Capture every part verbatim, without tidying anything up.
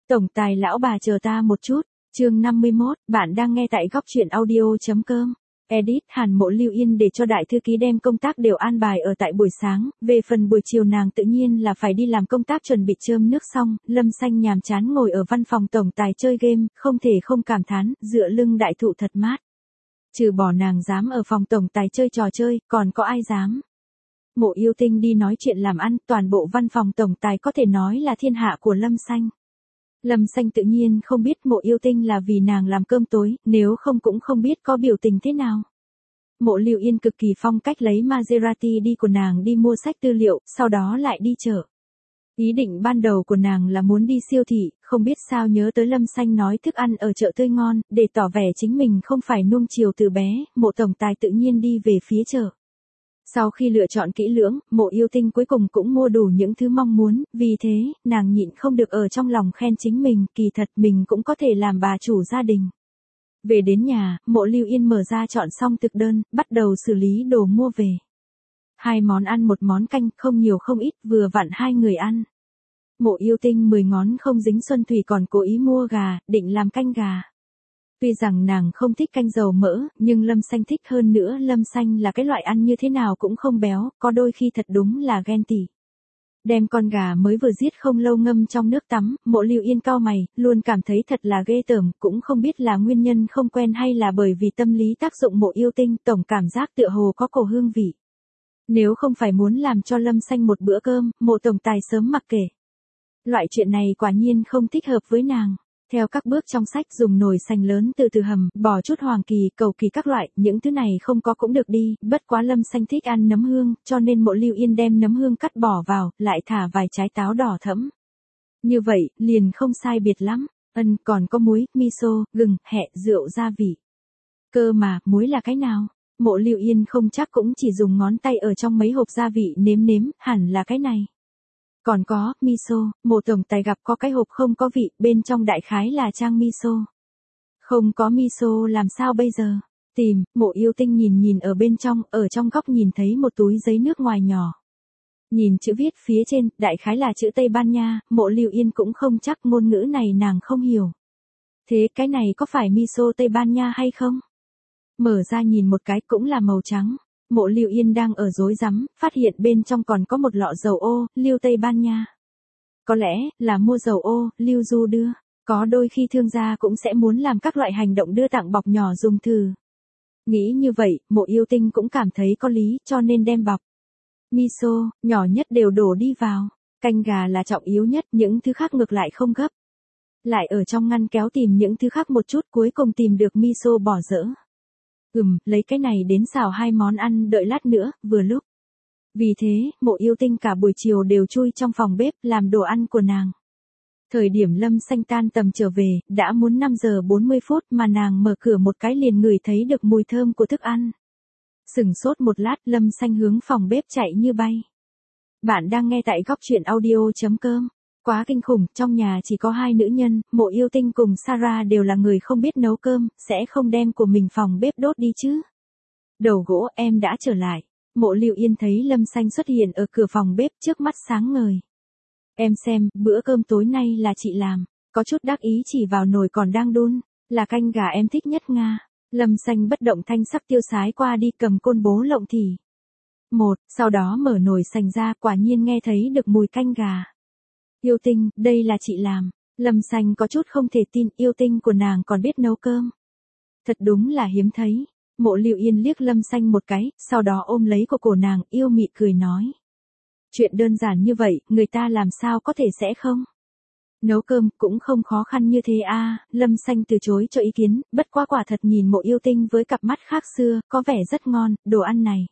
Tổng tài lão bà chờ ta một chút, chương năm mươi mốt, bạn đang nghe tại góc truyện audio.com. Edit Hàn Mộ Lưu Yên để cho đại thư ký đem công tác đều an bài ở tại buổi sáng, về phần buổi chiều nàng tự nhiên là phải đi làm công tác chuẩn bị chơm nước xong, Lâm Xanh nhàm chán ngồi ở văn phòng tổng tài chơi game, không thể không cảm thán, dựa lưng đại thụ thật mát. Trừ bỏ nàng dám ở phòng tổng tài chơi trò chơi, còn có ai dám. Mộ Yêu Tinh đi nói chuyện làm ăn, toàn bộ văn phòng tổng tài có thể nói là thiên hạ của Lâm Xanh. Lâm Xanh tự nhiên không biết Mộ Yêu Tinh là vì nàng làm cơm tối, nếu không cũng không biết có biểu tình thế nào. Mộ Lưu Yên cực kỳ phong cách lấy Maserati đi của nàng đi mua sách tư liệu, sau đó lại đi chợ. Ý định ban đầu của nàng là muốn đi siêu thị, không biết sao nhớ tới Lâm Xanh nói thức ăn ở chợ tươi ngon, để tỏ vẻ chính mình không phải nuông chiều từ bé, Mộ tổng tài tự nhiên đi về phía chợ. Sau khi lựa chọn kỹ lưỡng, Mộ Yêu Tinh cuối cùng cũng mua đủ những thứ mong muốn, vì thế, nàng nhịn không được ở trong lòng khen chính mình, kỳ thật mình cũng có thể làm bà chủ gia đình. Về đến nhà, Mộ Lưu Yên mở ra chọn xong thực đơn, bắt đầu xử lý đồ mua về. Hai món ăn một món canh, không nhiều không ít, vừa vặn hai người ăn. Mộ Yêu Tinh mười ngón không dính xuân thủy còn cố ý mua gà, định làm canh gà. Tuy rằng nàng không thích canh dầu mỡ, nhưng Lâm Xanh thích hơn nữa. Lâm Xanh là cái loại ăn như thế nào cũng không béo, có đôi khi thật đúng là ghen tị. Đem con gà mới vừa giết không lâu ngâm trong nước tắm, Mộ Lưu Yên cau mày, luôn cảm thấy thật là ghê tởm, cũng không biết là nguyên nhân không quen hay là bởi vì tâm lý tác dụng Mộ Yêu Tinh, tổng cảm giác tựa hồ có cổ hương vị. Nếu không phải muốn làm cho Lâm Xanh một bữa cơm, Mộ tổng tài sớm mặc kệ. Loại chuyện này quả nhiên không thích hợp với nàng. Theo các bước trong sách dùng nồi sành lớn từ từ hầm, bỏ chút hoàng kỳ, cầu kỳ các loại, những thứ này không có cũng được đi, bất quá Lâm Xanh thích ăn nấm hương, cho nên Mộ Lưu Yên đem nấm hương cắt bỏ vào, lại thả vài trái táo đỏ thẫm. Như vậy, liền không sai biệt lắm, ân còn có muối, miso, gừng, hẹ, rượu gia vị. Cơ mà, muối là cái nào? Mộ Lưu Yên không chắc cũng chỉ dùng ngón tay ở trong mấy hộp gia vị nếm nếm, hẳn là cái này. Còn có, miso, Mộ tổng tài gặp có cái hộp không có vị, bên trong đại khái là trang miso. Không có miso làm sao bây giờ? Tìm, Mộ Yêu Tinh nhìn nhìn ở bên trong, ở trong góc nhìn thấy một túi giấy nước ngoài nhỏ. Nhìn chữ viết phía trên, đại khái là chữ Tây Ban Nha, Mộ Lưu Yên cũng không chắc ngôn ngữ này nàng không hiểu. Thế cái này có phải miso Tây Ban Nha hay không? Mở ra nhìn một cái cũng là màu trắng. Mộ Lưu Yên đang ở rối rắm, phát hiện bên trong còn có một lọ dầu ô, lưu Tây Ban Nha. Có lẽ là mua dầu ô, lưu du đưa, có đôi khi thương gia cũng sẽ muốn làm các loại hành động đưa tặng bọc nhỏ dùng thử. Nghĩ như vậy, Mộ Yêu Tinh cũng cảm thấy có lý, cho nên đem bọc miso, nhỏ nhất đều đổ đi vào. Canh gà là trọng yếu nhất, những thứ khác ngược lại không gấp. Lại ở trong ngăn kéo tìm những thứ khác một chút, cuối cùng tìm được miso bỏ dỡ. Ừm, lấy cái này đến xào hai món ăn đợi lát nữa, vừa lúc. Vì thế, Mộ Yêu Tinh cả buổi chiều đều chui trong phòng bếp làm đồ ăn của nàng. Thời điểm Lâm Xanh tan tầm trở về, đã muốn năm giờ bốn mươi phút mà nàng mở cửa một cái liền ngửi thấy được mùi thơm của thức ăn. Sửng sốt một lát, Lâm Xanh hướng phòng bếp chạy như bay. Bạn đang nghe tại góc truyện audio.com. Quá kinh khủng, trong nhà chỉ có hai nữ nhân, Mộ Yêu Tinh cùng Sarah đều là người không biết nấu cơm, sẽ không đem của mình phòng bếp đốt đi chứ. Đầu gỗ, em đã trở lại. Mộ Lưu Yên thấy Lâm Xanh xuất hiện ở cửa phòng bếp trước mắt sáng ngời. Em xem, bữa cơm tối nay là chị làm, có chút đắc ý chỉ vào nồi còn đang đun, là canh gà em thích nhất Nga. Lâm Xanh bất động thanh sắc tiêu sái qua đi cầm côn bố lộng thì. Một, sau đó mở nồi sành ra, quả nhiên nghe thấy được mùi canh gà. Yêu Tinh, đây là chị làm. Lâm Xanh có chút không thể tin, Yêu Tinh của nàng còn biết nấu cơm. Thật đúng là hiếm thấy. Mộ Lưu Yên liếc Lâm Xanh một cái, sau đó ôm lấy cổ cổ nàng, yêu mị cười nói. Chuyện đơn giản như vậy, người ta làm sao có thể sẽ không? Nấu cơm cũng không khó khăn như thế a. À, Lâm Xanh từ chối cho ý kiến, bất quá quả thật nhìn Mộ Yêu Tinh với cặp mắt khác xưa, có vẻ rất ngon, đồ ăn này.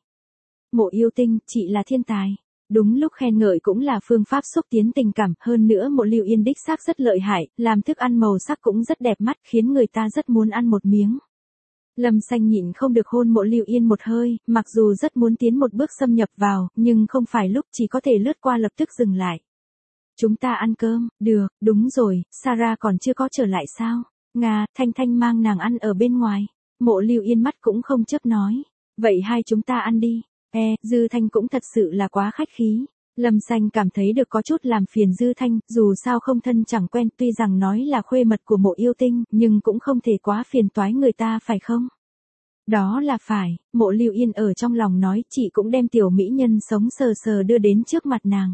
Mộ Yêu Tinh, chị là thiên tài. Đúng lúc khen ngợi cũng là phương pháp xúc tiến tình cảm, hơn nữa Mộ Lưu Yên đích xác rất lợi hại, làm thức ăn màu sắc cũng rất đẹp mắt, khiến người ta rất muốn ăn một miếng. Lâm Xanh nhịn không được hôn Mộ Lưu Yên một hơi, mặc dù rất muốn tiến một bước xâm nhập vào, nhưng không phải lúc chỉ có thể lướt qua lập tức dừng lại. Chúng ta ăn cơm, được, đúng rồi, Sarah còn chưa có trở lại sao? Nga, Thanh Thanh mang nàng ăn ở bên ngoài. Mộ Lưu Yên mắt cũng không chớp nói. Vậy hai chúng ta ăn đi. E, Dư Thanh cũng thật sự là quá khách khí. Lâm Xanh cảm thấy được có chút làm phiền Dư Thanh, dù sao không thân chẳng quen, tuy rằng nói là khuê mật của Mộ Yêu Tinh, nhưng cũng không thể quá phiền toái người ta phải không? Đó là phải, Mộ Lưu Yên ở trong lòng nói, chị cũng đem tiểu mỹ nhân sống sờ sờ đưa đến trước mặt nàng.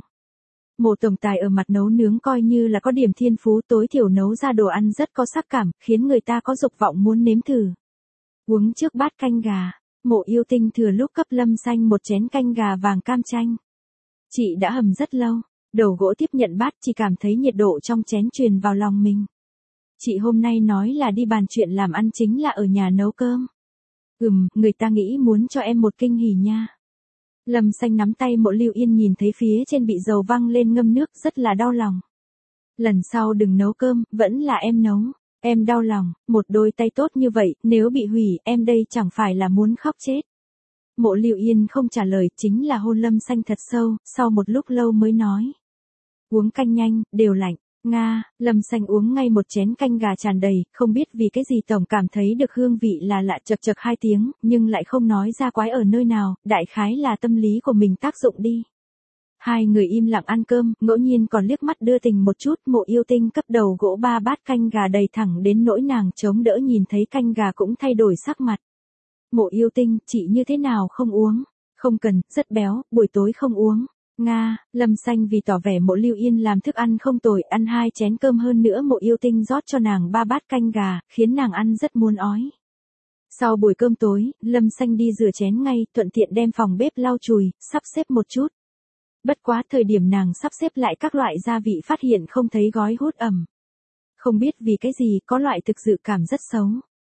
Mộ tổng tài ở mặt nấu nướng coi như là có điểm thiên phú, tối thiểu nấu ra đồ ăn rất có sắc cảm, khiến người ta có dục vọng muốn nếm thử. Uống trước bát canh gà, Mộ Yêu Tinh thừa lúc cấp Lâm Xanh một chén canh gà vàng cam chanh. Chị đã hầm rất lâu, đầu gỗ tiếp nhận bát, chỉ cảm thấy nhiệt độ trong chén truyền vào lòng mình. Chị hôm nay nói là đi bàn chuyện làm ăn chính là ở nhà nấu cơm. Ừm, người ta nghĩ muốn cho em một kinh hỉ nha. Lâm Xanh nắm tay Mộ Lưu Yên nhìn thấy phía trên bị dầu văng lên ngâm nước rất là đau lòng. Lần sau đừng nấu cơm, vẫn là em nấu. Em đau lòng, một đôi tay tốt như vậy, nếu bị hủy, em đây chẳng phải là muốn khóc chết. Mộ Lưu Yên không trả lời, chính là hôn Lâm Xanh thật sâu, sau một lúc lâu mới nói. Uống canh nhanh, đều lạnh. Nga, Lâm Xanh uống ngay một chén canh gà tràn đầy, không biết vì cái gì tổng cảm thấy được hương vị là lạ, chật chật hai tiếng, nhưng lại không nói ra quái ở nơi nào, đại khái là tâm lý của mình tác dụng đi. Hai người im lặng ăn cơm, ngẫu nhiên còn liếc mắt đưa tình một chút, Mộ Yêu Tinh cấp đầu gỗ ba bát canh gà đầy thẳng đến nỗi nàng chống đỡ nhìn thấy canh gà cũng thay đổi sắc mặt. Mộ Yêu Tinh, chị như thế nào không uống? Không cần, rất béo, buổi tối không uống. Nga, Lâm Xanh vì tỏ vẻ Mộ Lưu Yên làm thức ăn không tồi, ăn hai chén cơm hơn nữa Mộ Yêu Tinh rót cho nàng ba bát canh gà, khiến nàng ăn rất muốn ói. Sau buổi cơm tối, Lâm Xanh đi rửa chén ngay, thuận tiện đem phòng bếp lau chùi, sắp xếp một chút. Bất quá thời điểm nàng sắp xếp lại các loại gia vị phát hiện không thấy gói hút ẩm. Không biết vì cái gì, có loại thực dự cảm rất xấu.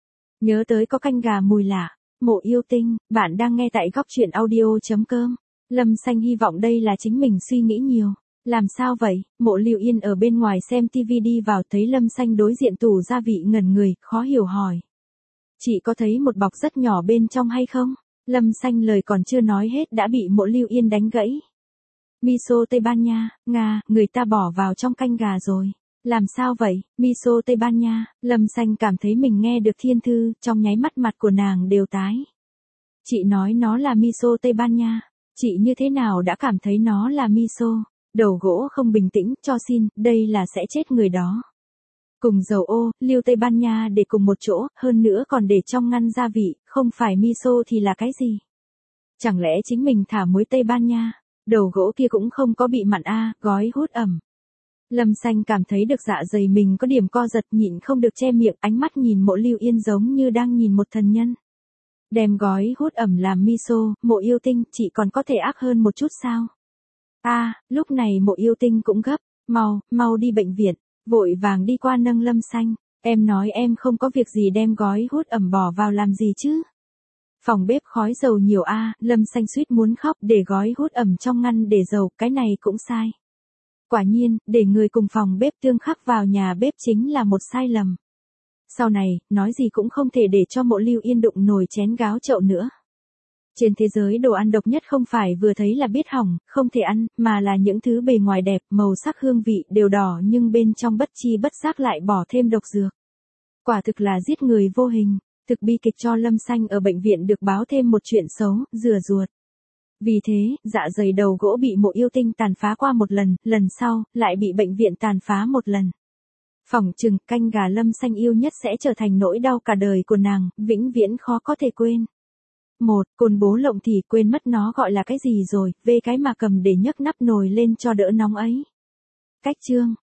Nhớ tới có canh gà mùi lạ. Mộ Yêu Tinh, bạn đang nghe tại góc truyện audio chấm com. Lâm Xanh hy vọng đây là chính mình suy nghĩ nhiều. Làm sao vậy? Mộ Lưu Yên ở bên ngoài xem tivi đi vào thấy Lâm Xanh đối diện tủ gia vị ngẩn người, khó hiểu hỏi. Chị có thấy một bọc rất nhỏ bên trong hay không? Lâm Xanh lời còn chưa nói hết đã bị Mộ Lưu Yên đánh gãy. Miso Tây Ban Nha, Nga, người ta bỏ vào trong canh gà rồi. Làm sao vậy? Miso Tây Ban Nha, Lâm Xanh cảm thấy mình nghe được thiên thư, trong nháy mắt mặt của nàng đều tái. Chị nói nó là miso Tây Ban Nha. Chị như thế nào đã cảm thấy nó là miso? Đầu gỗ không bình tĩnh, cho xin, đây là sẽ chết người đó. Cùng dầu ô, liêu Tây Ban Nha để cùng một chỗ, hơn nữa còn để trong ngăn gia vị, không phải miso thì là cái gì? Chẳng lẽ chính mình thả muối Tây Ban Nha? Đầu gỗ kia cũng không có bị mặn a, gói hút ẩm. Lâm Xanh cảm thấy được dạ dày mình có điểm co giật, nhịn không được che miệng, ánh mắt nhìn Mộ Lưu Yên giống như đang nhìn một thần nhân. Đem gói hút ẩm làm miso, Mộ Yêu Tinh, chị còn có thể ác hơn một chút sao? A, à, lúc này Mộ Yêu Tinh cũng gấp, mau, mau đi bệnh viện, vội vàng đi qua nâng Lâm Xanh, em nói em không có việc gì đem gói hút ẩm bỏ vào làm gì chứ? Phòng bếp khói dầu nhiều a, à, Lâm Xanh suýt muốn khóc, để gói hút ẩm trong ngăn để dầu, cái này cũng sai. Quả nhiên, để người cùng phòng bếp tương khắc vào nhà bếp chính là một sai lầm. Sau này, nói gì cũng không thể để cho Mộ Lưu Yên đụng nồi chén gáo chậu nữa. Trên thế giới đồ ăn độc nhất không phải vừa thấy là biết hỏng, không thể ăn, mà là những thứ bề ngoài đẹp, màu sắc hương vị đều đỏ nhưng bên trong bất chi bất giác lại bỏ thêm độc dược. Quả thực là giết người vô hình, thực bi kịch cho Lâm Xanh ở bệnh viện được báo thêm một chuyện xấu, rửa ruột. Vì thế, dạ dày đầu gỗ bị Mộ Yêu Tinh tàn phá qua một lần, lần sau, lại bị bệnh viện tàn phá một lần. Phỏng chừng, canh gà Lâm Xanh yêu nhất sẽ trở thành nỗi đau cả đời của nàng, vĩnh viễn khó có thể quên. Một, côn bố lộng thì quên mất nó gọi là cái gì rồi, về cái mà cầm để nhấc nắp nồi lên cho đỡ nóng ấy. Cách chương.